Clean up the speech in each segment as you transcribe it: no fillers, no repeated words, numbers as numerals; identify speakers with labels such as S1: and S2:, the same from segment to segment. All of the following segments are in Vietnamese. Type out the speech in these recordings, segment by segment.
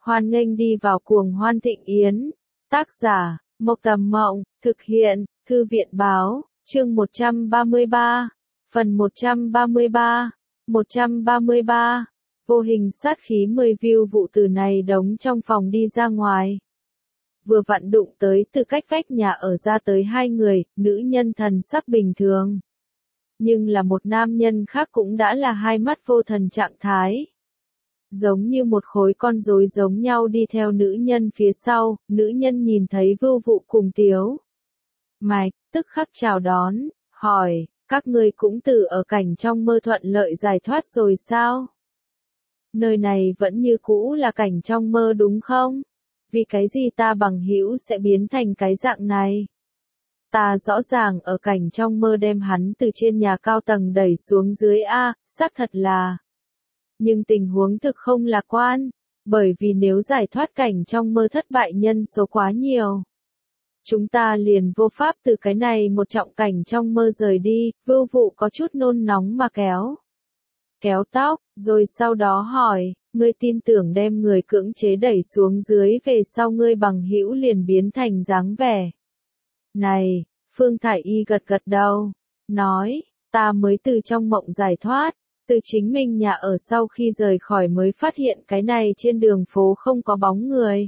S1: Hoan nghênh đi vào cuồng hoan thịnh yến. Tác giả, Mộc Tầm Mộng, thực hiện, Thư viện Báo, chương 133, phần 133, 133. Vô hình sát khí 10 view vụ từ này đống trong phòng đi ra ngoài. Vừa vặn đụng tới từ cách vách nhà ở ra tới hai người, nữ nhân thần sắc bình thường. Nhưng là một nam nhân khác cũng đã là hai mắt vô thần trạng thái. Giống như một khối con rối giống nhau đi theo nữ nhân phía sau, nữ nhân nhìn thấy Vưu Vụ cùng Tiếu Mạch, tức khắc chào đón, hỏi, các ngươi cũng từ ở cảnh trong mơ thuận lợi giải thoát rồi sao? Nơi này vẫn như cũ là cảnh trong mơ đúng không? Vì cái gì ta bằng hữu sẽ biến thành cái dạng này? Ta rõ ràng ở cảnh trong mơ đem hắn từ trên nhà cao tầng đẩy xuống dưới A, xác thật là. Nhưng tình huống thực không lạc quan, bởi vì nếu giải thoát cảnh trong mơ thất bại nhân số quá nhiều. Chúng ta liền vô pháp từ cái này một trọng cảnh trong mơ rời đi, Vưu Vụ có chút nôn nóng mà kéo tóc, rồi sau đó hỏi, ngươi tin tưởng đem người cưỡng chế đẩy xuống dưới về sau ngươi bằng hữu liền biến thành dáng vẻ. Này, Phương Thải Y gật gật đầu, nói, ta mới từ trong mộng giải thoát, từ chính mình nhà ở sau khi rời khỏi mới phát hiện cái này trên đường phố không có bóng người.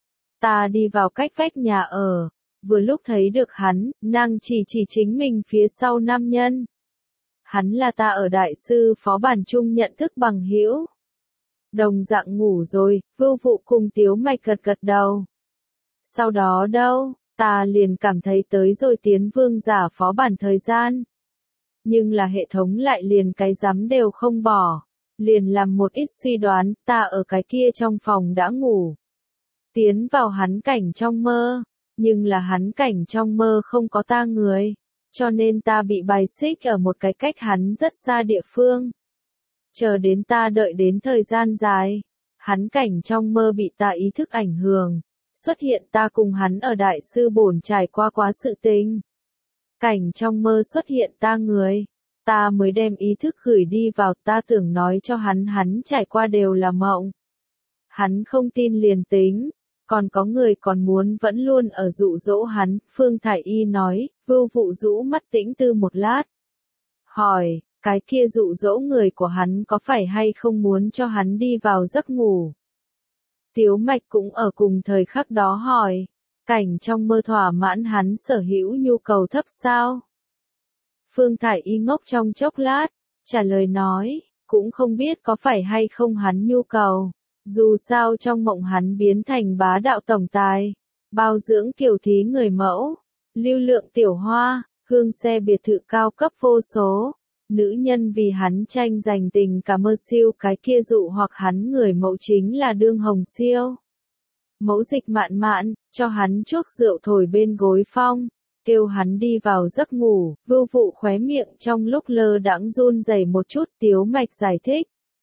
S1: Ta đi vào cách vách nhà ở, vừa lúc thấy được hắn, nàng chỉ chính mình phía sau nam nhân. Hắn là ta ở đại sư phó bản chung nhận thức bằng hữu. Đồng dạng ngủ rồi, Vưu Vụ cùng Tiếu Mạch gật gật đầu. Sau đó đâu, ta liền cảm thấy tới rồi tiến vương giả phó bản thời gian. Nhưng là hệ thống lại liền cái rắm đều không bỏ. Liền làm một ít suy đoán, ta ở cái kia trong phòng đã ngủ. Tiến vào hắn cảnh trong mơ, nhưng là hắn cảnh trong mơ không có ta người. Cho nên ta bị bài xích ở một cái cách hắn rất xa địa phương. Chờ đến ta đợi đến thời gian dài, hắn cảnh trong mơ bị ta ý thức ảnh hưởng, xuất hiện ta cùng hắn ở đại sư bổn trải qua quá sự tình. Cảnh trong mơ xuất hiện ta người, ta mới đem ý thức gửi đi vào, ta tưởng nói cho hắn trải qua đều là mộng. Hắn không tin liền tính. Còn có người còn muốn vẫn luôn ở dụ dỗ hắn, Phương Thải Y nói, Vưu Vụ rũ mắt tĩnh tư một lát. Hỏi, cái kia dụ dỗ người của hắn có phải hay không muốn cho hắn đi vào giấc ngủ? Tiếu Mạch cũng ở cùng thời khắc đó hỏi, cảnh trong mơ thỏa mãn hắn sở hữu nhu cầu thấp sao? Phương Thải Y ngốc trong chốc lát, trả lời nói, cũng không biết có phải hay không hắn nhu cầu. Dù sao trong mộng hắn biến thành bá đạo tổng tài, bao dưỡng kiều thí người mẫu, lưu lượng tiểu hoa, hương xe biệt thự cao cấp vô số, nữ nhân vì hắn tranh giành tình cả mơ siêu cái kia dụ hoặc hắn người mẫu chính là đương hồng siêu. Mẫu dịch mạn mạn, cho hắn chuốc rượu thổi bên gối phong, kêu hắn đi vào giấc ngủ, Vưu Vụ khóe miệng trong lúc lơ đãng run rẩy một chút. Tiếu Mạch giải thích.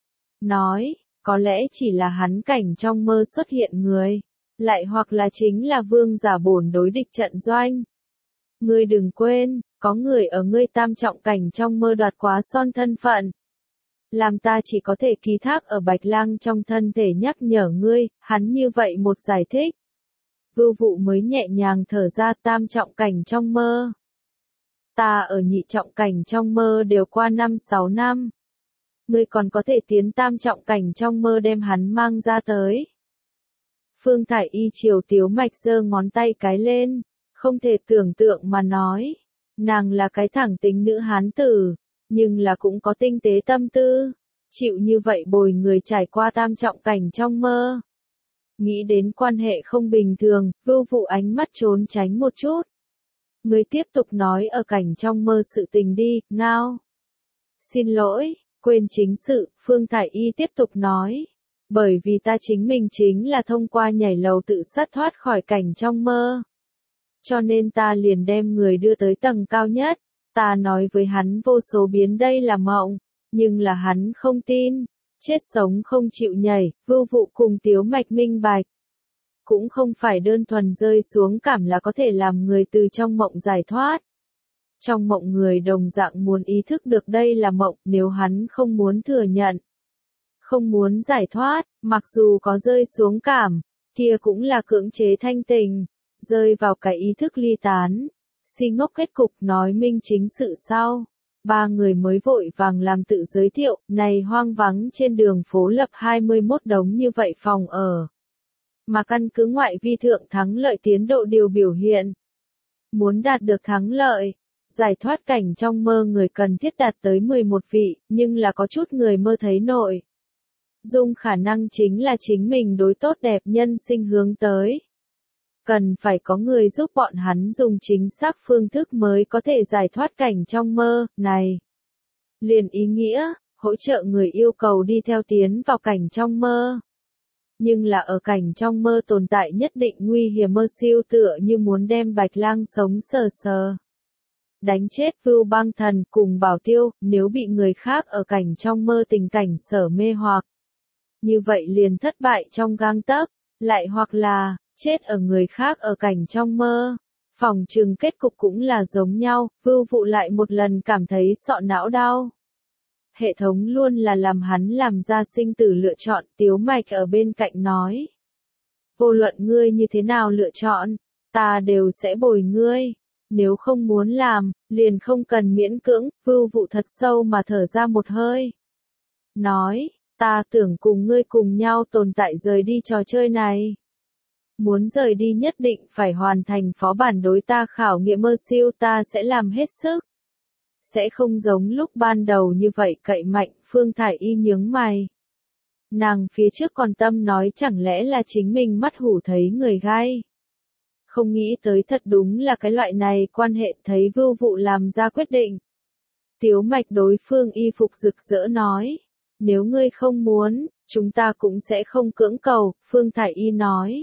S1: Nói. Có lẽ chỉ là hắn cảnh trong mơ xuất hiện người, lại hoặc là chính là vương giả bổn đối địch trận doanh. Ngươi đừng quên, có người ở ngươi tam trọng cảnh trong mơ đoạt quá son thân phận. Làm ta chỉ có thể ký thác ở Bạch Lang trong thân thể nhắc nhở ngươi, hắn như vậy một giải thích. Vưu Vụ mới nhẹ nhàng thở ra, tam trọng cảnh trong mơ. Ta ở nhị trọng cảnh trong mơ đều qua 5-6 năm. Ngươi còn có thể tiến tam trọng cảnh trong mơ đem hắn mang ra tới. Phương Thải Y chiều Tiếu Mạch giơ ngón tay cái lên, không thể tưởng tượng mà nói. Nàng là cái thẳng tính nữ hán tử, nhưng là cũng có tinh tế tâm tư, chịu như vậy bồi người trải qua tam trọng cảnh trong mơ. Nghĩ đến quan hệ không bình thường, Vưu Vụ ánh mắt trốn tránh một chút. Ngươi tiếp tục nói ở cảnh trong mơ sự tình đi, ngao. Xin lỗi. Quên chính sự, Phương Thải Y tiếp tục nói. Bởi vì ta chính mình chính là thông qua nhảy lầu tự sát thoát khỏi cảnh trong mơ. Cho nên ta liền đem người đưa tới tầng cao nhất. Ta nói với hắn vô số biến đây là mộng. Nhưng là hắn không tin. Chết sống không chịu nhảy, Vưu Vụ cùng Tiếu Mạch minh bạch. Cũng không phải đơn thuần rơi xuống cảm là có thể làm người từ trong mộng giải thoát. Trong mộng người đồng dạng muốn ý thức được đây là mộng, nếu hắn không muốn thừa nhận. Không muốn giải thoát, mặc dù có rơi xuống cảm, kia cũng là cưỡng chế thanh tình, rơi vào cái ý thức ly tán. Si ngốc kết cục nói minh chính sự sau. Ba người mới vội vàng làm tự giới thiệu, này hoang vắng trên đường phố lập 21 đống như vậy phòng ở. Mà căn cứ ngoại vi thượng thắng lợi tiến độ điều biểu hiện. Muốn đạt được thắng lợi, giải thoát cảnh trong mơ người cần thiết đạt tới 11 vị, nhưng là có chút người mơ thấy nội dung khả năng chính là chính mình đối tốt đẹp nhân sinh hướng tới. Cần phải có người giúp bọn hắn dùng chính xác phương thức mới có thể giải thoát cảnh trong mơ, này. Liền ý nghĩa, hỗ trợ người yêu cầu đi theo tiến vào cảnh trong mơ. Nhưng là ở cảnh trong mơ tồn tại nhất định nguy hiểm mơ siêu tựa như muốn đem Bạch Lang sống sờ sờ. Đánh chết Vưu Bang Thần cùng Bảo Tiêu, nếu bị người khác ở cảnh trong mơ tình cảnh sở mê hoặc. Như vậy liền thất bại trong gang tấc, lại hoặc là, chết ở người khác ở cảnh trong mơ. Phòng trừng kết cục cũng là giống nhau, Vưu Vụ lại một lần cảm thấy sọ não đau. Hệ thống luôn là làm hắn làm ra sinh tử lựa chọn, Tiếu Mạch ở bên cạnh nói. Vô luận ngươi như thế nào lựa chọn, ta đều sẽ bồi ngươi. Nếu không muốn làm, liền không cần miễn cưỡng, Vưu Vụ thật sâu mà thở ra một hơi. Nói, ta tưởng cùng ngươi cùng nhau tồn tại rời đi trò chơi này. Muốn rời đi nhất định phải hoàn thành phó bản đối ta khảo nghiệm mơ siêu ta sẽ làm hết sức. Sẽ không giống lúc ban đầu như vậy cậy mạnh, Phương Thải Y nhướng mày. Nàng phía trước còn tâm nói chẳng lẽ là chính mình mắt hủ thấy người gai. Không nghĩ tới thật đúng là cái loại này quan hệ thấy Vưu Vụ làm ra quyết định. Tiếu Mạch đối Phương Y Phục rực rỡ nói. Nếu ngươi không muốn, chúng ta cũng sẽ không cưỡng cầu, Phương Thải Y nói.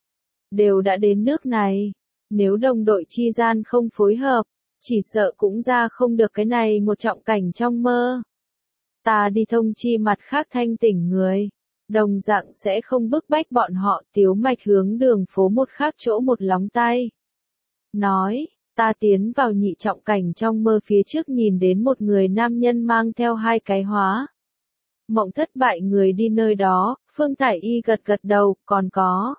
S1: Đều đã đến nước này, nếu đồng đội chi gian không phối hợp, chỉ sợ cũng ra không được cái này một trọng cảnh trong mơ. Ta đi thông chi mặt khác thanh tỉnh người, đồng dạng sẽ không bức bách bọn họ. Tiếu Mạch hướng đường phố một khác chỗ một lóng tay. Nói, ta tiến vào nhị trọng cảnh trong mơ phía trước nhìn đến một người nam nhân mang theo hai cái hóa. Mộng thất bại người đi nơi đó, Phương Thải Y gật gật đầu, còn có.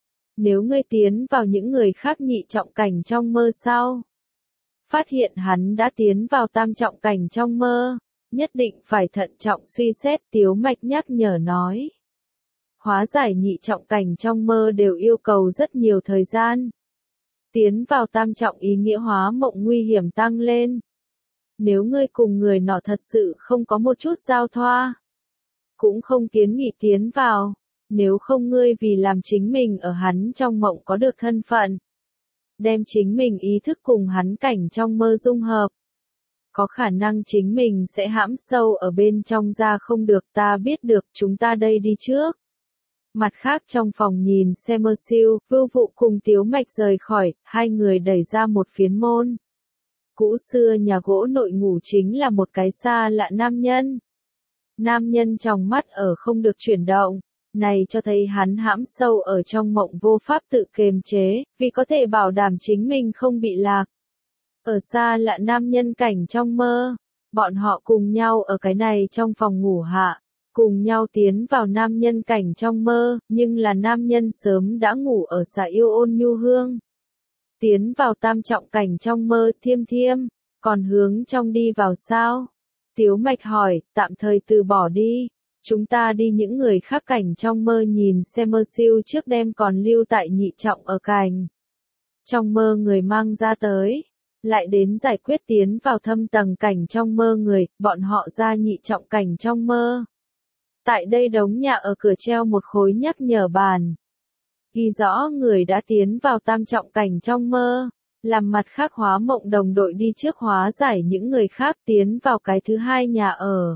S1: Nếu ngươi tiến vào những người khác nhị trọng cảnh trong mơ sau. Phát hiện hắn đã tiến vào tam trọng cảnh trong mơ, nhất định phải thận trọng suy xét. Tiếu Mạch nhắc nhở nói. Hóa giải nhị trọng cảnh trong mơ đều yêu cầu rất nhiều thời gian. Tiến vào tam trọng ý nghĩa hóa mộng nguy hiểm tăng lên. Nếu ngươi cùng người nọ thật sự không có một chút giao thoa, cũng không kiến nghị tiến vào, nếu không ngươi vì làm chính mình ở hắn trong mộng có được thân phận. Đem chính mình ý thức cùng hắn cảnh trong mơ dung hợp. Có khả năng chính mình sẽ hãm sâu ở bên trong ra không được ta biết được chúng ta đây đi trước. Mặt khác trong phòng nhìn xe mơ siêu, Vưu Vụ cùng Tiếu Mạch rời khỏi, hai người đẩy ra một phiến môn. Cũ xưa nhà gỗ nội ngủ chính là một cái xa lạ nam nhân. Nam nhân trong mắt ở không được chuyển động, này cho thấy hắn hãm sâu ở trong mộng vô pháp tự kiềm chế, vì có thể bảo đảm chính mình không bị lạc. Ở xa lạ nam nhân cảnh trong mơ, bọn họ cùng nhau ở cái này trong phòng ngủ hạ, cùng nhau tiến vào nam nhân cảnh trong mơ, nhưng là nam nhân sớm đã ngủ ở xà yêu ôn nhu hương. Tiến vào tam trọng cảnh trong mơ Thiêm Thiêm, còn hướng trong đi vào sao? Tiếu Mạch hỏi, tạm thời từ bỏ đi. Chúng ta đi những người khác cảnh trong mơ nhìn xem mơ siêu trước đêm còn lưu tại nhị trọng ở cảnh. Trong mơ người mang ra tới, lại đến giải quyết tiến vào thâm tầng cảnh trong mơ người, bọn họ ra nhị trọng cảnh trong mơ. Tại đây đống nhà ở cửa treo một khối nhắc nhở bàn. Ghi rõ người đã tiến vào tam trọng cảnh trong mơ. Làm mặt khác hóa mộng đồng đội đi trước hóa giải những người khác tiến vào cái thứ hai nhà ở.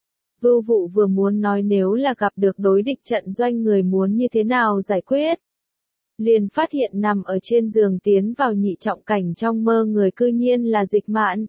S1: Vưu Vụ vừa muốn nói nếu là gặp được đối địch trận doanh người muốn như thế nào giải quyết. Liền phát hiện nằm ở trên giường tiến vào nhị trọng cảnh trong mơ người cư nhiên là Dịch Mạn.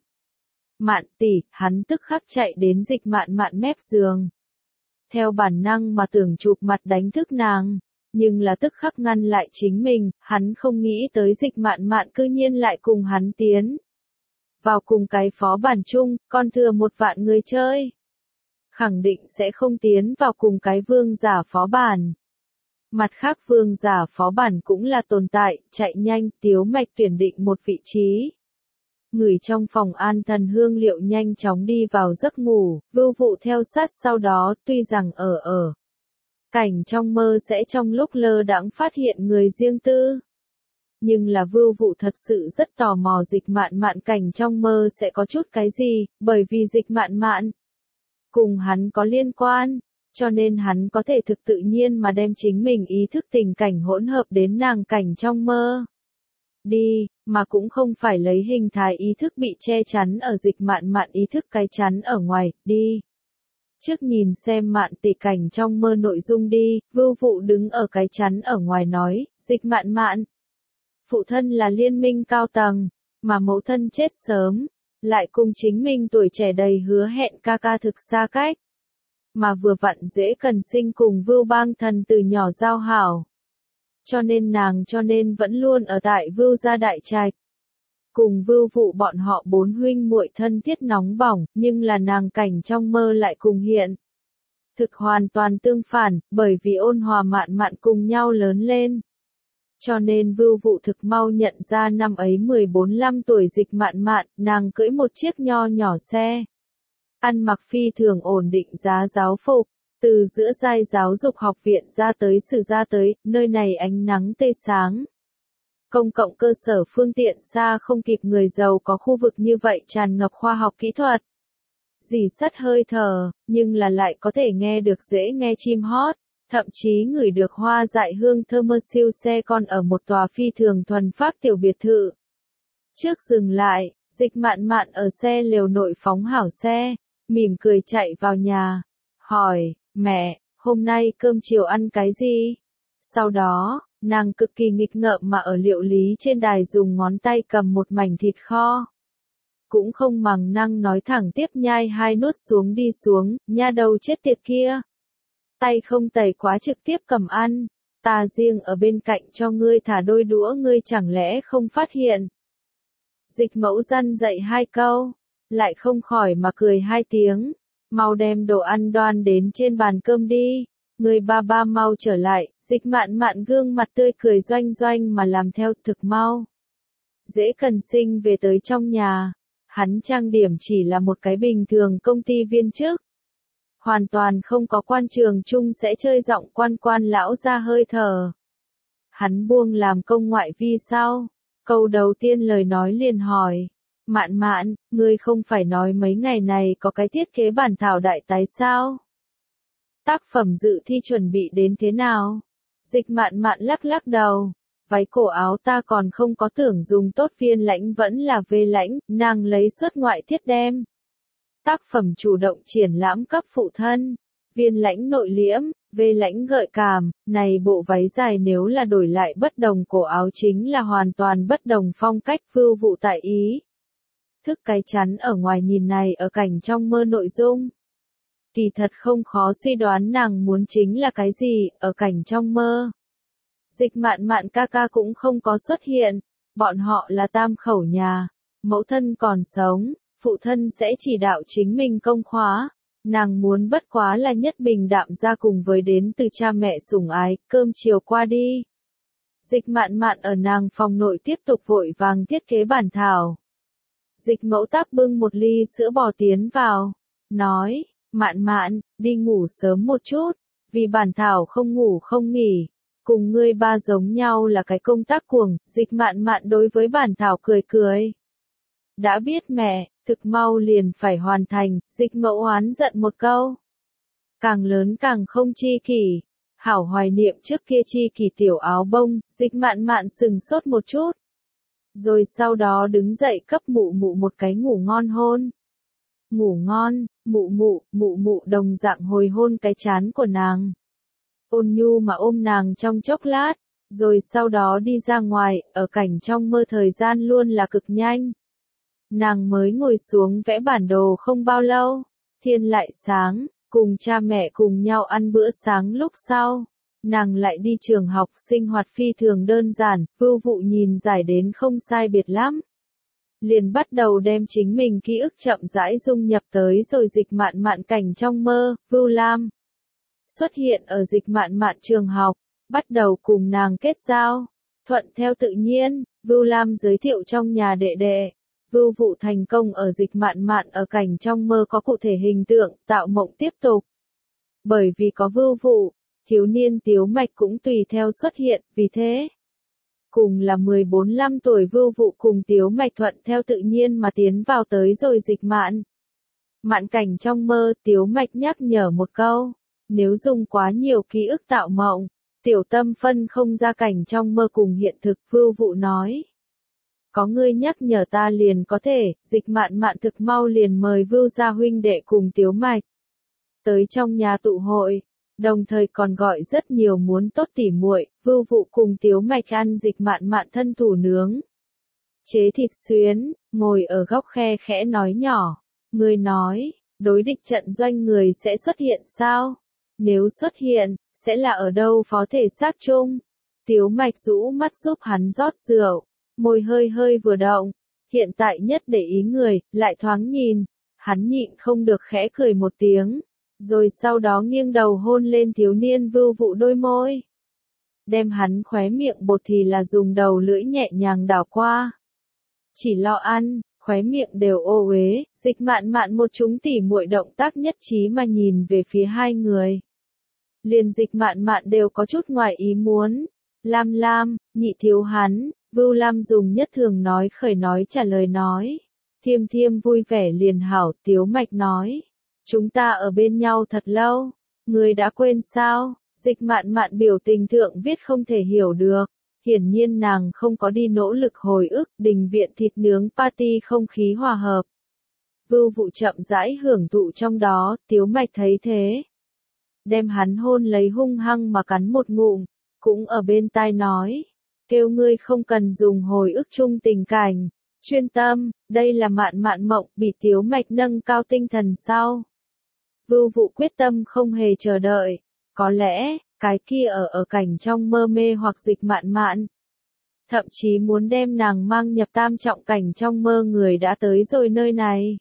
S1: Mạn tỷ, hắn tức khắc chạy đến Dịch Mạn mạn mép giường. Theo bản năng mà tưởng chụp mặt đánh thức nàng. Nhưng là tức khắc ngăn lại chính mình, hắn không nghĩ tới Dịch Mạn mạn cư nhiên lại cùng hắn tiến. Vào cùng cái phó bản chung, còn thừa 1 vạn người chơi. khẳng định sẽ không tiến vào cùng cái vương giả phó bản. Mặt khác vương giả phó bản cũng là tồn tại, chạy nhanh, Tiếu Mạch tuyển định một vị trí. Người trong phòng an thần hương liệu nhanh chóng đi vào giấc ngủ, Vưu Vụ theo sát sau đó, tuy rằng ở cảnh trong mơ sẽ trong lúc lơ đãng phát hiện người riêng tư. Nhưng là Vưu Vụ thật sự rất tò mò Dịch Mạn Mạn cảnh trong mơ sẽ có chút cái gì, bởi vì Dịch Mạn Mạn cùng hắn có liên quan, cho nên hắn có thể thực tự nhiên mà đem chính mình ý thức tình cảnh hỗn hợp đến nàng cảnh trong mơ. Đi, mà cũng không phải lấy hình thái ý thức bị che chắn ở Dịch Mạn Mạn ý thức cái chắn ở ngoài, đi. Trước nhìn xem Mạn tỷ cảnh trong mơ nội dung đi, Vưu Vụ đứng ở cái chắn ở ngoài nói, Dịch Mạn Mạn. Phụ thân là liên minh cao tầng, mà mẫu thân chết sớm, lại cùng chính mình tuổi trẻ đầy hứa hẹn ca ca thực xa cách. Mà vừa vặn dễ cần sinh cùng Vưu Bang Thần từ nhỏ giao hảo. Cho nên vẫn luôn ở tại Vưu gia đại trạch. Cùng Vưu Vụ bọn họ bốn huynh muội thân thiết nóng bỏng, nhưng là nàng cảnh trong mơ lại cùng hiện. Thực hoàn toàn tương phản, bởi vì Ôn Hòa Mạn Mạn cùng nhau lớn lên. Cho nên Vưu Vụ thực mau nhận ra năm ấy 14-15 tuổi Dịch Mạn Mạn, nàng cưỡi một chiếc nho nhỏ xe. Ăn mặc phi thường ổn định giá giáo phục, từ giữa giai giáo dục học viện ra tới sử ra tới, nơi này ánh nắng tươi sáng. Công cộng cơ sở phương tiện xa không kịp người giàu có khu vực như vậy tràn ngập khoa học kỹ thuật. Dì sắt hơi thở, nhưng là lại có thể nghe được dễ nghe chim hót, thậm chí ngửi được hoa dại hương thơm mơ siêu xe con ở một tòa phi thường thuần phác tiểu biệt thự. Trước dừng lại, Dịch Mạn Mạn ở xe lều nội phóng hảo xe, mỉm cười chạy vào nhà, hỏi, mẹ, hôm nay cơm chiều ăn cái gì? Sau đó, nàng cực kỳ nghịch ngợm mà ở liệu lý trên đài dùng ngón tay cầm một mảnh thịt kho. Cũng không màng năng nói thẳng tiếp nhai hai nuốt xuống đi xuống, nha đầu chết tiệt kia. Tay không tẩy quá trực tiếp cầm ăn, ta riêng ở bên cạnh cho ngươi thả đôi đũa ngươi chẳng lẽ không phát hiện. Dịch Mẫu răn dạy hai câu, lại không khỏi mà cười hai tiếng, mau đem đồ ăn đoan đến trên bàn cơm đi, người ba ba mau trở lại, Dịch Mạn Mạn gương mặt tươi cười doanh doanh mà làm theo thực mau. Dễ cần sinh về tới trong nhà, hắn trang điểm chỉ là một cái bình thường công ty viên chức. Hoàn toàn không có quan trường chung sẽ chơi giọng quan lão ra hơi thở. Hắn buông làm công ngoại vi sau, câu đầu tiên lời nói liền hỏi. Mạn Mạn, ngươi không phải nói mấy ngày này có cái thiết kế bản thảo đại tái sao? Tác phẩm dự thi chuẩn bị đến thế nào? Dịch Mạn Mạn lắc lắc đầu. Váy cổ áo ta còn không có tưởng dùng tốt, viên lãnh vẫn là vê lãnh, nàng lấy xuất ngoại thiết đem. Tác phẩm chủ động triển lãm cấp phụ thân. Viên lãnh nội liễm, vê lãnh gợi cảm, này bộ váy dài nếu là đổi lại bất đồng cổ áo chính là hoàn toàn bất đồng phong cách. Vưu Vụ tại ý thức cái chắn ở ngoài nhìn này ở cảnh trong mơ nội dung. Kỳ thật không khó suy đoán nàng muốn chính là cái gì, ở cảnh trong mơ. Dịch Mạn Mạn ca ca cũng không có xuất hiện, bọn họ là tam khẩu nhà, mẫu thân còn sống, phụ thân sẽ chỉ đạo chính mình công khóa, nàng muốn bất quá là nhất bình đạm ra cùng với đến từ cha mẹ sủng ái, cơm chiều qua đi. Dịch Mạn Mạn ở nàng phòng nội tiếp tục vội vàng thiết kế bản thảo. Dịch Mẫu Tác bưng một ly sữa bò tiến vào, nói, Mạn Mạn, đi ngủ sớm một chút, vì bản thảo không ngủ không nghỉ, cùng ngươi ba giống nhau là cái công tác cuồng. Dịch Mạn Mạn đối với bản thảo cười cười. Đã biết mẹ, thực mau liền phải hoàn thành. Dịch Mẫu oán giận một câu. Càng lớn càng không chi kỷ, hảo hoài niệm trước kia chi kỷ tiểu áo bông. Dịch Mạn Mạn sừng sốt một chút, rồi sau đó đứng dậy cấp mụ mụ một cái ngủ ngon hôn. Ngủ ngon, mụ mụ đồng dạng hồi hôn cái trán của nàng. Ôn nhu mà ôm nàng trong chốc lát, rồi sau đó đi ra ngoài, ở cảnh trong mơ thời gian luôn là cực nhanh. Nàng mới ngồi xuống vẽ bản đồ không bao lâu, thiên lại sáng, cùng cha mẹ cùng nhau ăn bữa sáng lúc sau. Nàng lại đi trường học, sinh hoạt phi thường đơn giản, Vưu Vụ nhìn giải đến không sai biệt lắm. liền bắt đầu đem chính mình ký ức chậm rãi dung nhập tới rồi Dịch Mạn Mạn cảnh trong mơ. Vưu Lam xuất hiện ở Dịch Mạn Mạn trường học, bắt đầu cùng nàng kết giao. Thuận theo tự nhiên, Vưu Lam giới thiệu trong nhà đệ đệ. Vưu Vụ thành công ở Dịch Mạn Mạn ở cảnh trong mơ có cụ thể hình tượng, tạo mộng tiếp tục. Bởi vì có Vưu Vụ, thiếu niên Tiếu Mạch cũng tùy theo xuất hiện, vì thế cùng là 14-15 tuổi Vưu Vụ cùng Tiếu Mạch thuận theo tự nhiên mà tiến vào tới rồi Dịch Mạn Mạn cảnh trong mơ. Tiếu Mạch nhắc nhở một câu, nếu dùng quá nhiều ký ức tạo mộng, tiểu tâm phân không ra cảnh trong mơ cùng hiện thực. Vưu Vụ nói, có ngươi nhắc nhở ta liền có thể. Dịch Mạn Mạn thực mau liền mời Vưu gia huynh đệ cùng Tiếu Mạch tới trong nhà tụ hội, đồng thời còn gọi rất nhiều muốn tốt tỉ muội. Vưu Vụ cùng Tiếu Mạch ăn Dịch Mạn Mạn thân thủ nướng chế thịt xuyến, ngồi ở góc khe khẽ nói nhỏ, ngươi nói, đối địch trận doanh người sẽ xuất hiện sao? Nếu xuất hiện, sẽ là ở đâu phó thể xác chung? Tiếu Mạch rũ mắt giúp hắn rót rượu, môi hơi hơi vừa động, hiện tại nhất để ý người, lại thoáng nhìn, hắn nhịn không được khẽ cười một tiếng, rồi sau đó nghiêng đầu hôn lên thiếu niên Vưu Vụ đôi môi. Đem hắn khóe miệng bột thì là dùng đầu lưỡi nhẹ nhàng đảo qua. Chỉ lo ăn, khóe miệng đều ô uế. Dịch Mạn Mạn một chúng tỉ muội động tác nhất trí mà nhìn về phía hai người. Liền Dịch Mạn Mạn đều có chút ngoài ý muốn. Lam Lam, nhị thiếu hắn. Vưu Lam dùng nhất thường nói khởi nói trả lời nói. Thiêm Thiêm vui vẻ liền hảo. Tiếu Mạch nói, chúng ta ở bên nhau thật lâu, ngươi đã quên sao? Dịch Mạn Mạn biểu tình thượng viết không thể hiểu được. Hiển nhiên nàng không có đi nỗ lực hồi ức. Đình viện thịt nướng party không khí hòa hợp. Vưu Vụ chậm rãi hưởng thụ trong đó. Tiếu Mạch thấy thế, đem hắn hôn lấy hung hăng mà cắn một ngụm, cũng ở bên tai nói, kêu ngươi không cần dùng hồi ức chung tình cảnh, chuyên tâm, đây là Mạn Mạn mộng. Bị Tiếu Mạch nâng cao tinh thần sau, Vưu Vụ quyết tâm không hề chờ đợi, có lẽ cái kia ở cảnh trong mơ mê hoặc Dịch Mạn Mạn, thậm chí muốn đem nàng mang nhập tam trọng cảnh trong mơ người đã tới rồi nơi này.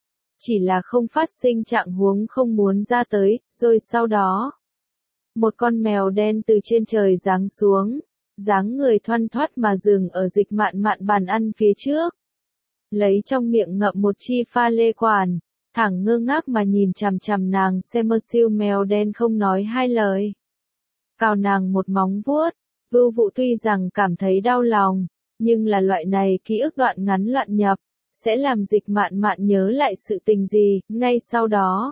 S1: Chỉ là không phát sinh trạng huống không muốn ra tới. Rồi sau đó, một con mèo đen từ trên trời giáng xuống, dáng người thoăn thoắt mà dừng ở Dịch Mạn Mạn bàn ăn phía trước, lấy trong miệng ngậm một chi pha lê quản, thẳng ngơ ngác mà nhìn chằm chằm nàng xem. Mơ siêu mèo đen không nói hai lời, cào nàng một móng vuốt. Vưu Vụ tuy rằng cảm thấy đau lòng, nhưng là loại này ký ức đoạn ngắn loạn nhập, sẽ làm Dịch Mạn Mạn nhớ lại sự tình gì. Ngay sau đó,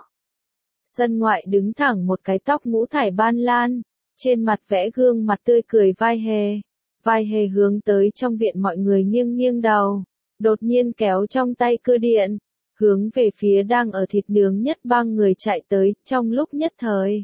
S1: sân ngoại đứng thẳng một cái tóc ngũ thải ban lan, trên mặt vẽ gương mặt tươi cười Vai Hề. Vai Hề hướng tới trong viện mọi người nghiêng nghiêng đầu, đột nhiên kéo trong tay cưa điện, hướng về phía đang ở thịt nướng nhất bang người chạy tới. Trong lúc nhất thời,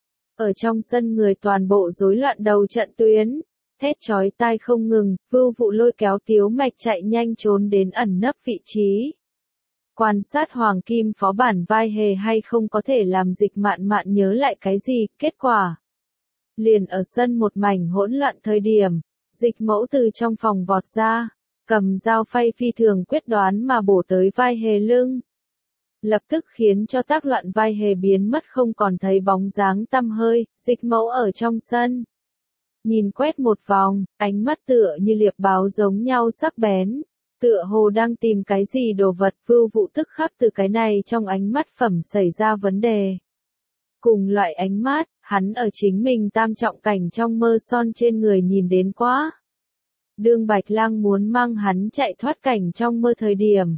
S1: ở trong sân người toàn bộ rối loạn đầu trận tuyến, thét chói tai không ngừng. Vưu Vụ lôi kéo Tiếu Mạch chạy nhanh trốn đến ẩn nấp vị trí, quan sát Hoàng Kim phó bản Vai Hề hay không có thể làm Dịch Mạn Mạn nhớ lại cái gì. Kết quả, liền ở sân một mảnh hỗn loạn thời điểm, Dịch Mẫu từ trong phòng vọt ra, cầm dao phay phi thường quyết đoán mà bổ tới Vai Hề lưng, lập tức khiến cho tác loạn Vai Hề biến mất không còn thấy bóng dáng tăm hơi. Dịch Mẫu ở trong sân, nhìn quét một vòng, ánh mắt tựa như liệp báo giống nhau sắc bén, tựa hồ đang tìm cái gì đồ vật. Vưu Vụ tức khắc từ cái này trong ánh mắt phẩm xảy ra vấn đề. Cùng loại ánh mắt, hắn ở chính mình tam trọng cảnh trong mơ son trên người nhìn đến quá. Đương Bạch Lang muốn mang hắn chạy thoát cảnh trong mơ thời điểm,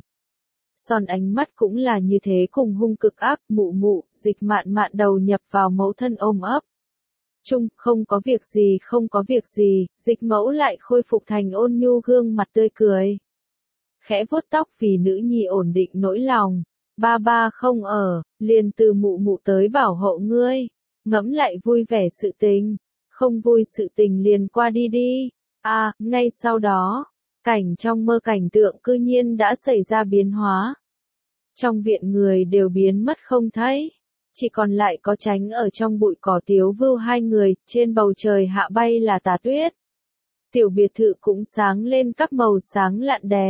S1: son ánh mắt cũng là như thế cùng hung cực ác. Mụ mụ, Dịch Mạn Mạn đầu nhập vào mẫu thân ôm ấp chung. Không có việc gì, không có việc gì. Dịch Mẫu lại khôi phục thành ôn nhu gương mặt tươi cười, khẽ vuốt tóc vì nữ nhi ổn định nỗi lòng. Ba ba không ở, liền từ mụ mụ tới bảo hộ ngươi. Ngẫm lại vui vẻ sự tình, không vui sự tình liền qua đi đi. Ngay sau đó, cảnh trong mơ cảnh tượng cư nhiên đã xảy ra biến hóa. Trong viện người đều biến mất không thấy, chỉ còn lại có tránh ở trong bụi cỏ Tiếu Vưu hai người. Trên bầu trời hạ bay là tà tuyết, tiểu biệt thự cũng sáng lên các màu sáng lạn đèn.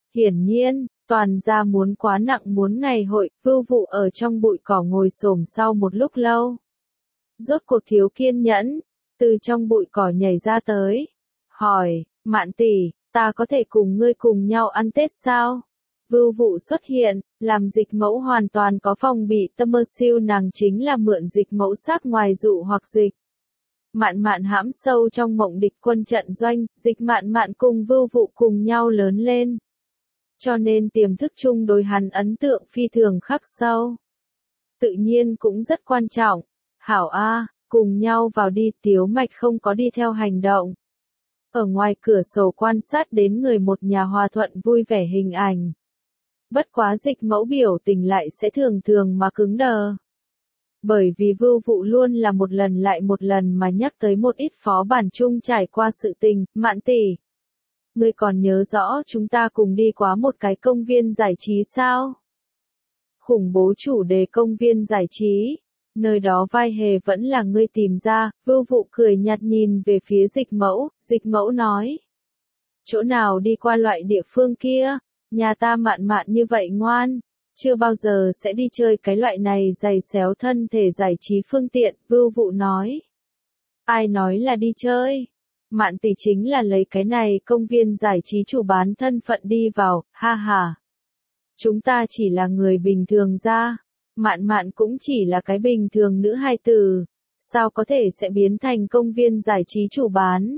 S1: Hiển nhiên, toàn gia muốn quá nặng muốn ngày hội, Vưu Vụ ở trong bụi cỏ ngồi xổm sau một lúc lâu. Rốt cuộc thiếu kiên nhẫn, từ trong bụi cỏ nhảy ra tới. Hỏi, Mạn tỷ, ta có thể cùng ngươi cùng nhau ăn Tết sao? Vưu Vụ xuất hiện, làm dịch mẫu hoàn toàn có phòng bị tâm mơ siêu nàng chính là mượn dịch mẫu xác ngoài dụ hoặc dịch. Mạn Mạn hãm sâu trong mộng địch quân trận doanh, dịch Mạn Mạn cùng Vưu Vụ cùng nhau lớn lên. Cho nên tiềm thức chung đối hắn ấn tượng phi thường khắc sâu. Tự nhiên cũng rất quan trọng. Hảo A, cùng nhau vào đi. Tiếu Mạch không có đi theo hành động. Ở ngoài cửa sổ quan sát đến người một nhà hòa thuận vui vẻ hình ảnh. Bất quá dịch mẫu biểu tình lại sẽ thường thường mà cứng đờ. Bởi vì Vưu Vụ luôn là một lần lại một lần mà nhắc tới một ít phó bản chung trải qua sự tình. Mạn tỷ, ngươi còn nhớ rõ chúng ta cùng đi qua một cái công viên giải trí sao? Khủng bố chủ đề công viên giải trí. Nơi đó vai hề vẫn là ngươi tìm ra. Vưu Vụ cười nhạt nhìn về phía dịch mẫu nói. Chỗ nào đi qua loại địa phương kia? Nhà ta Mạn Mạn như vậy ngoan, chưa bao giờ sẽ đi chơi cái loại này giày xéo thân thể giải trí phương tiện. Vưu Vụ nói. Ai nói là đi chơi? Mạn tỷ chính là lấy cái này công viên giải trí chủ bán thân phận đi vào, ha ha. Chúng ta chỉ là người bình thường ra. Mạn Mạn cũng chỉ là cái bình thường nữ hài tử, sao có thể sẽ biến thành công viên giải trí chủ bán.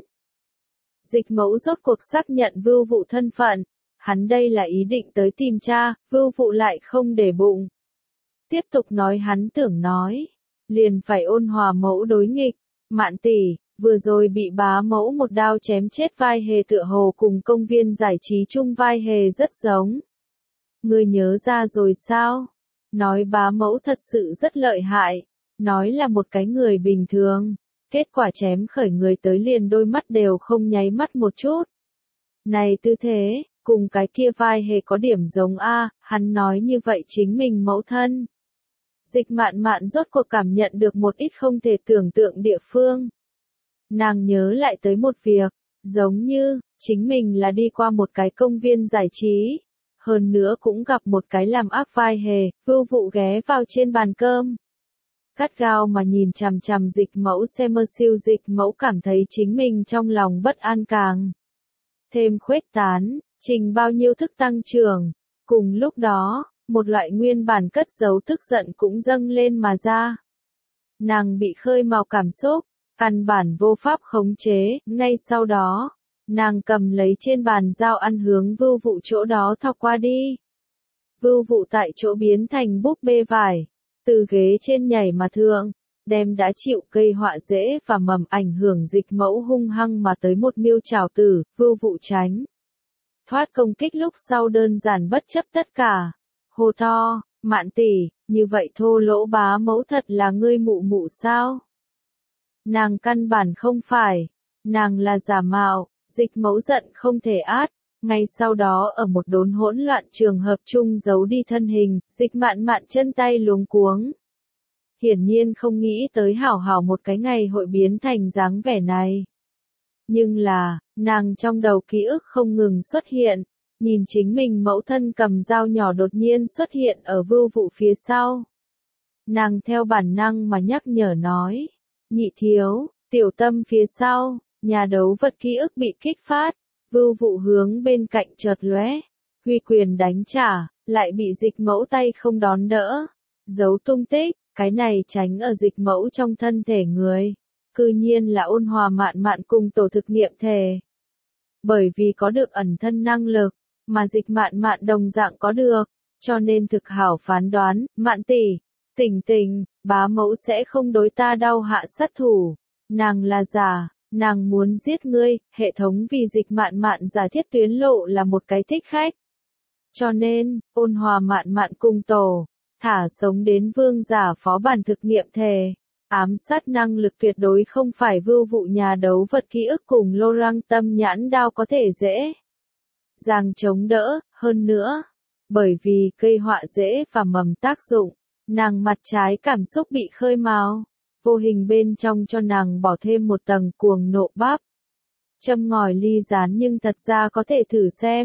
S1: Dịch mẫu rốt cuộc xác nhận Vưu Vụ thân phận, hắn đây là ý định tới tìm cha. Vưu Vụ lại không để bụng. Tiếp tục nói hắn tưởng nói, liền phải ôn hòa mẫu đối nghịch. Mạn tỷ, vừa rồi bị bá mẫu một đao chém chết vai hề tựa hồ cùng công viên giải trí chung vai hề rất giống. Ngươi nhớ ra rồi sao? Nói bá mẫu thật sự rất lợi hại, nói là một cái người bình thường, kết quả chém khởi người tới liền đôi mắt đều không nháy mắt một chút. Này tư thế, cùng cái kia vai hề có điểm giống a, hắn nói như vậy chính mình mẫu thân. Dịch Mạn Mạn rốt cuộc cảm nhận được một ít không thể tưởng tượng địa phương. Nàng nhớ lại tới một việc, giống như, chính mình là đi qua một cái công viên giải trí. Hơn nữa cũng gặp một cái làm ác vai hề. Vưu Vụ ghé vào trên bàn cơm. Gắt gao mà nhìn chằm chằm dịch mẫu xem mơ siêu. Dịch mẫu cảm thấy chính mình trong lòng bất an càng thêm khuếch tán, trình bao nhiêu thức tăng trưởng. Cùng lúc đó, một loại nguyên bản cất giấu tức giận cũng dâng lên mà ra. Nàng bị khơi mào cảm xúc, căn bản vô pháp khống chế. Ngay sau đó, nàng cầm lấy trên bàn dao ăn hướng Vưu Vụ chỗ đó thọc qua đi. Vưu Vụ tại chỗ biến thành búp bê vải, từ ghế trên nhảy mà thượng, đem đã chịu cây họa rễ và mầm ảnh hưởng dịch mẫu hung hăng mà tới một miêu trảo tử. Vưu Vụ tránh thoát công kích lúc sau đơn giản bất chấp tất cả, hô to, Mạn tỷ, như vậy thô lỗ bá mẫu thật là ngươi mụ mụ sao? Nàng căn bản không phải, nàng là giả mạo. Dịch mẫu giận không thể át, ngay sau đó ở một đốn hỗn loạn trường hợp chung giấu đi thân hình. Dịch Mạn Mạn chân tay luống cuống. Hiển nhiên không nghĩ tới hảo hảo một cái ngày hội biến thành dáng vẻ này. Nhưng là, nàng trong đầu ký ức không ngừng xuất hiện, nhìn chính mình mẫu thân cầm dao nhỏ đột nhiên xuất hiện ở Vưu Vụ phía sau. Nàng theo bản năng mà nhắc nhở nói, nhị thiếu, tiểu tâm phía sau. Nhà đấu vật ký ức bị kích phát, Vưu Vụ hướng bên cạnh chợt lóe, huy quyền đánh trả, lại bị dịch mẫu tay không đón đỡ, giấu tung tích. Cái này tránh ở dịch mẫu trong thân thể người, cư nhiên là ôn hòa Mạn Mạn cùng tổ thực nghiệm thể. Bởi vì có được ẩn thân năng lực, mà dịch Mạn Mạn đồng dạng có được, cho nên thực hảo phán đoán. Mạn tỷ, tỉnh tỉnh, bá mẫu sẽ không đối ta đau hạ sát thủ, nàng là giả. Nàng muốn giết ngươi. Hệ thống vì dịch Mạn Mạn giả thiết tuyến lộ là một cái thích khách. Cho nên, ôn hòa Mạn Mạn cùng tổ, thả sống đến vương giả phó bản thực nghiệm thể. Ám sát năng lực tuyệt đối không phải Vưu Vụ nhà đấu vật ký ức cùng lô răng tâm nhãn đao có thể dễ dàng chống đỡ. Hơn nữa, bởi vì cây họa rễ và mầm tác dụng, nàng mặt trái cảm xúc bị khơi mào. Vô hình bên trong cho nàng bỏ thêm một tầng cuồng nộ bắp. Châm ngòi ly rán nhưng thật ra có thể thử xem.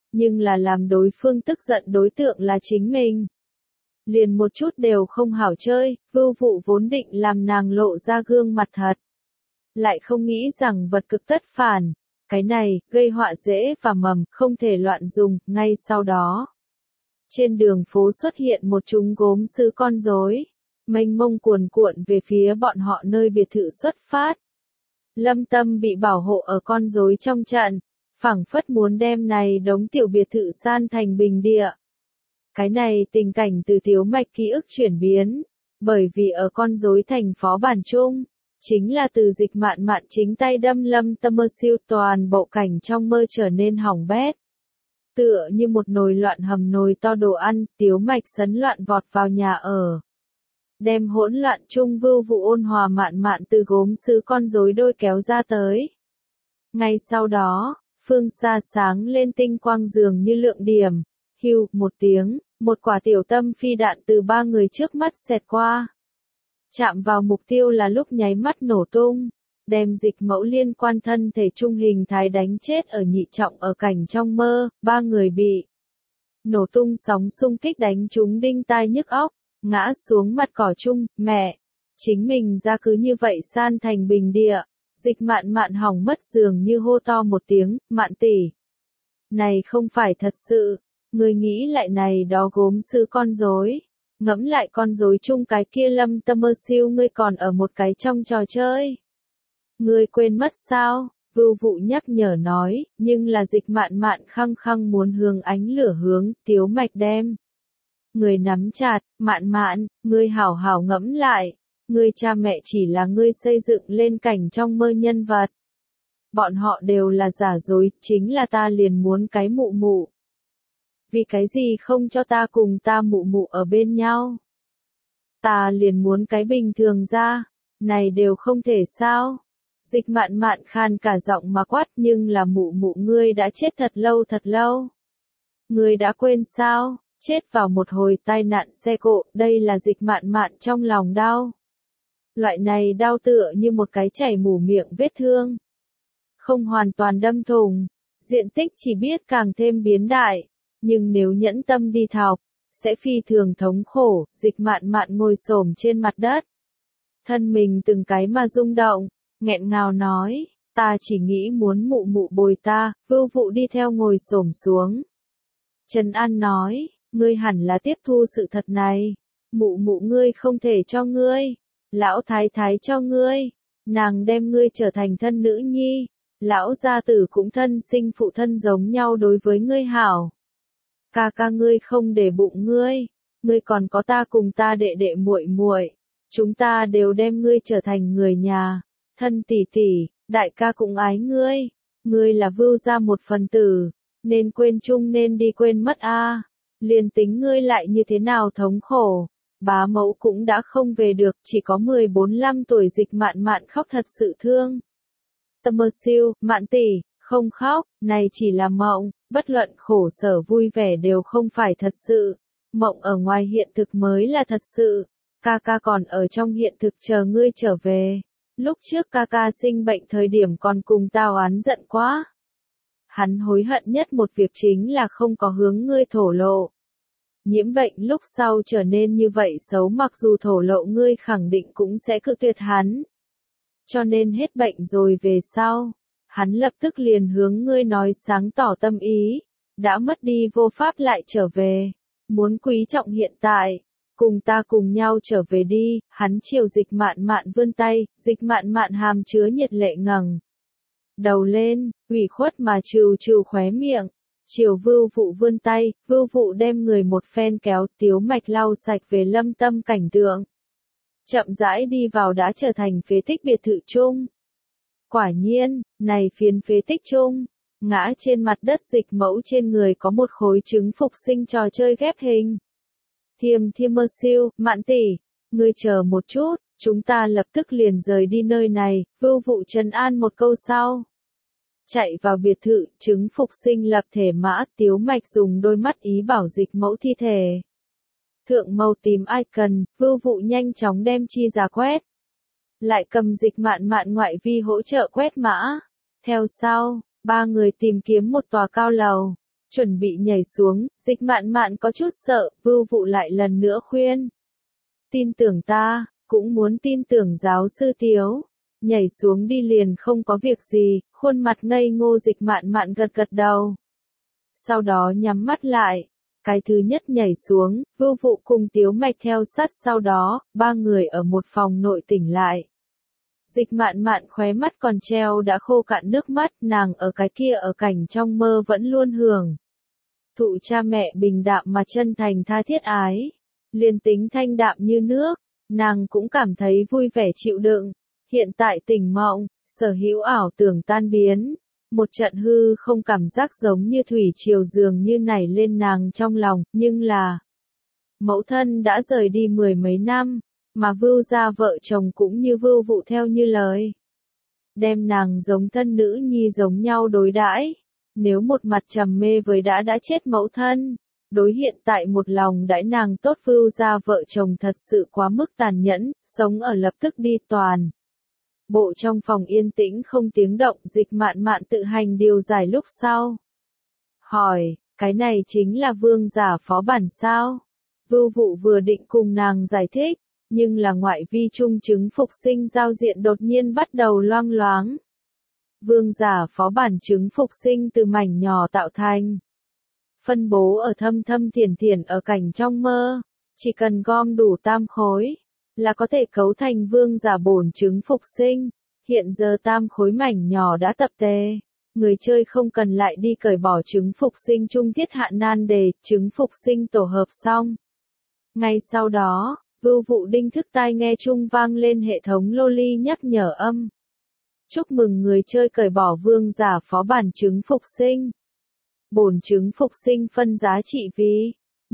S1: nhưng là làm đối phương tức giận đối tượng là chính mình. Liền một chút đều không hảo chơi, Vưu Vụ vốn định làm nàng lộ ra gương mặt thật. Lại không nghĩ rằng vật cực tất phản, cái này, gây họa dễ và mầm, không thể loạn dùng, ngay sau đó. Trên đường phố xuất hiện một chúng gốm sứ con rối, mênh mông cuồn cuộn về phía bọn họ nơi biệt thự xuất phát. Lâm Tâm bị bảo hộ ở con rối trong trận, phảng phất muốn đem này đống tiểu biệt thự san thành bình địa. Cái này tình cảnh từ Tiếu Mạch ký ức chuyển biến, bởi vì ở con rối thành phó bản chung, chính là từ Dịch Mạn Mạn chính tay đâm Lâm Tâm mơ siêu toàn bộ cảnh trong mơ trở nên hỏng bét. Tựa như một nồi loạn hầm nồi to đồ ăn, Tiếu Mạch sấn loạn vọt vào nhà ở. Đem hỗn loạn chung Vưu Vụ ôn hòa Mạn Mạn từ gốm sứ con rối đôi kéo ra tới. Ngay sau đó, phương xa sáng lên tinh quang dường như lượng điểm, hưu một tiếng, một quả tiểu tâm phi đạn từ ba người trước mắt xẹt qua. Chạm vào mục tiêu là lúc nháy mắt nổ tung, đem Dịch Mẫu liên quan thân thể trung hình thái đánh chết ở nhị trọng ở cảnh trong mơ, ba người bị nổ tung sóng xung kích đánh trúng đinh tai nhức óc, ngã xuống mặt cỏ chung, mẹ, chính mình ra cứ như vậy san thành bình địa. Dịch Mạn Mạn hỏng mất dường như hô to một tiếng, Mạn tỷ. Này không phải thật sự, người nghĩ lại này đó gốm sứ con rối. Ngẫm lại con rối chung cái kia Lâm Tâm mơ siêu ngươi còn ở một cái trong trò chơi. Ngươi quên mất sao? Vưu Vụ nhắc nhở nói, nhưng là Dịch Mạn Mạn khăng khăng muốn hướng ánh lửa hướng, Tiếu Mạch đem. Người nắm chặt, Mạn Mạn, ngươi hảo hảo ngẫm lại. Ngươi cha mẹ chỉ là ngươi xây dựng lên cảnh trong mơ nhân vật. Bọn họ đều là giả dối, chính là ta liền muốn cái mụ mụ. Vì cái gì không cho ta cùng ta mụ mụ ở bên nhau? Ta liền muốn cái bình thường ra, này đều không thể sao? Dịch Mạn Mạn khan cả giọng mà quát, nhưng là mụ mụ ngươi đã chết thật lâu. Ngươi đã quên sao? Chết vào một hồi tai nạn xe cộ, đây là Dịch Mạn Mạn trong lòng đau. Loại này đau tựa như một cái chảy mủ miệng vết thương. Không hoàn toàn đâm thủng, diện tích chỉ biết càng thêm biến đại, nhưng nếu nhẫn tâm đi thọc, sẽ phi thường thống khổ. Dịch Mạn Mạn ngồi xổm trên mặt đất. Thân mình từng cái mà rung động, nghẹn ngào nói, ta chỉ nghĩ muốn mụ mụ bồi ta. Vưu Vụ đi theo ngồi xổm xuống. Trần An nói, ngươi hẳn là tiếp thu sự thật này, mụ mụ ngươi không thể cho ngươi. Lão thái thái cho ngươi, nàng đem ngươi trở thành thân nữ nhi, lão gia tử cũng thân sinh phụ thân giống nhau đối với ngươi hảo. Ca ca ngươi không để bụng ngươi còn có ta cùng ta đệ đệ muội muội, chúng ta đều đem ngươi trở thành người nhà, thân tỷ tỷ, đại ca cũng ái ngươi là Vưu gia một phần tử, nên quên chung nên đi quên mất a. Liền tính ngươi lại như thế nào thống khổ. Bá mẫu cũng đã không về được, chỉ có 14-15 tuổi. Dịch Mạn Mạn khóc thật sự thương. Tâm mơ siêu, Mạn tỷ, không khóc, này chỉ là mộng, bất luận khổ sở vui vẻ đều không phải thật sự. Mộng ở ngoài hiện thực mới là thật sự. Ca ca còn ở trong hiện thực chờ ngươi trở về. Lúc trước ca ca sinh bệnh thời điểm còn cùng tao oán giận quá. Hắn hối hận nhất một việc chính là không có hướng ngươi thổ lộ. Nhiễm bệnh lúc sau trở nên như vậy xấu, mặc dù thổ lộ ngươi khẳng định cũng sẽ cự tuyệt hắn. Cho nên hết bệnh rồi về sau, hắn lập tức liền hướng ngươi nói sáng tỏ tâm ý, đã mất đi vô pháp lại trở về, muốn quý trọng hiện tại, cùng ta cùng nhau trở về đi. Hắn chiều Dịch Mạn Mạn vươn tay, Dịch Mạn Mạn hàm chứa nhiệt lệ ngẩng đầu lên, ủy khuất mà trừ trừ khóe miệng. Chiều Vưu Vụ vươn tay, Vưu Vụ đem người một phen kéo, Tiếu Mạch lau sạch về Lâm Tâm cảnh tượng. Chậm rãi đi vào đã trở thành phế tích biệt thự chung. Quả nhiên, này phiến phế tích chung, ngã trên mặt đất Dịch Mẫu trên người có một khối trứng phục sinh trò chơi ghép hình. Thiêm mơ siêu, Mạn tỷ, ngươi chờ một chút, chúng ta lập tức liền rời đi nơi này. Vưu Vụ trấn an một câu sau. Chạy vào biệt thự, trứng phục sinh lập thể mã. Tiếu Mạch dùng đôi mắt ý bảo Dịch Mẫu thi thể. Thượng màu tím icon, Vưu Vụ nhanh chóng đem chi ra quét. Lại cầm Dịch Mạn Mạn ngoại vi hỗ trợ quét mã. Theo sau, ba người tìm kiếm một tòa cao lầu. chuẩn bị nhảy xuống, Dịch Mạn Mạn có chút sợ, Vưu Vụ lại lần nữa khuyên. Tin tưởng ta, cũng muốn tin tưởng giáo sư Tiếu. Nhảy xuống đi liền không có việc gì, khuôn mặt ngây ngô Dịch Mạn Mạn gật gật đầu. Sau đó nhắm mắt lại. Cái thứ nhất nhảy xuống, Vưu Vụ cùng Tiếu Mạch theo sát sau đó, ba người ở một phòng nội tỉnh lại. Dịch Mạn Mạn khóe mắt còn treo đã khô cạn nước mắt, nàng ở cái kia ở cảnh trong mơ vẫn luôn hưởng thụ cha mẹ bình đạm mà chân thành tha thiết ái. Liền tính thanh đạm như nước, nàng cũng cảm thấy vui vẻ chịu đựng. Hiện tại tỉnh mộng, sở hữu ảo tưởng tan biến. Một trận hư không cảm giác giống như thủy triều dường như nảy lên nàng trong lòng, nhưng là mẫu thân đã rời đi mười mấy năm, mà Vưu gia vợ chồng cũng như Vưu Vụ theo như lời. Đem nàng giống thân nữ nhi giống nhau đối đãi. Nếu một mặt trầm mê với đã chết mẫu thân, đối hiện tại một lòng đãi nàng tốt Vưu gia vợ chồng thật sự quá mức tàn nhẫn, sống ở lập tức đi toàn. Bộ trong phòng yên tĩnh không tiếng động, Dịch Mạn Mạn tự hành điều giải lúc sau. Hỏi, cái này chính là vương giả phó bản sao? Vưu Vụ vừa định cùng nàng giải thích, nhưng là ngoại vi trung chứng phục sinh giao diện đột nhiên bắt đầu loang loáng. Vương giả phó bản chứng phục sinh từ mảnh nhỏ tạo thành. Phân bố ở thâm thâm thiển thiển ở cảnh trong mơ. Chỉ cần gom đủ tam khối, là có thể cấu thành vương giả bổn chứng phục sinh. Hiện giờ tam khối mảnh nhỏ đã tập tề. Người chơi không cần lại đi cởi bỏ chứng phục sinh trung thiết hạ nan đề, chứng phục sinh tổ hợp xong. Ngay sau đó, Vưu Vụ đinh thức tai nghe chung vang lên hệ thống loli nhắc nhở âm. Chúc mừng người chơi cởi bỏ vương giả phó bản chứng phục sinh. Bổn chứng phục sinh phân giá trị vì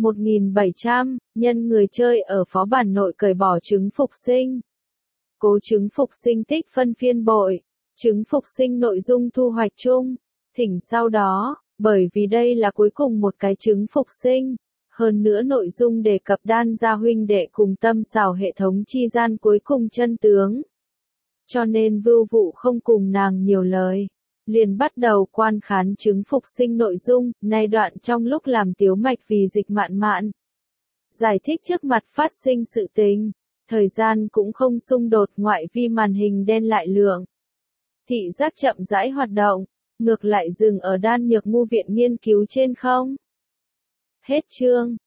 S1: 1.700, nhân người chơi ở phó bản nội cởi bỏ chứng phục sinh. Cố chứng phục sinh tích phân phiên bội. Chứng phục sinh nội dung thu hoạch chung. Thỉnh sau đó, bởi vì đây là cuối cùng một cái chứng phục sinh. Hơn nữa nội dung đề cập đan gia huynh đệ cùng tâm xảo hệ thống chi gian cuối cùng chân tướng. Cho nên Vưu Vụ không cùng nàng nhiều lời. Liền bắt đầu quan khán chứng phục sinh nội dung, nay đoạn trong lúc làm Tiếu Mạch vì Dịch Mạn Mạn. Giải thích trước mặt phát sinh sự tình. Thời gian cũng không xung đột, ngoại vi màn hình đen lại lượng. Thị giác chậm rãi hoạt động, ngược lại dừng ở đan nhược ngu viện nghiên cứu trên không. Hết chương.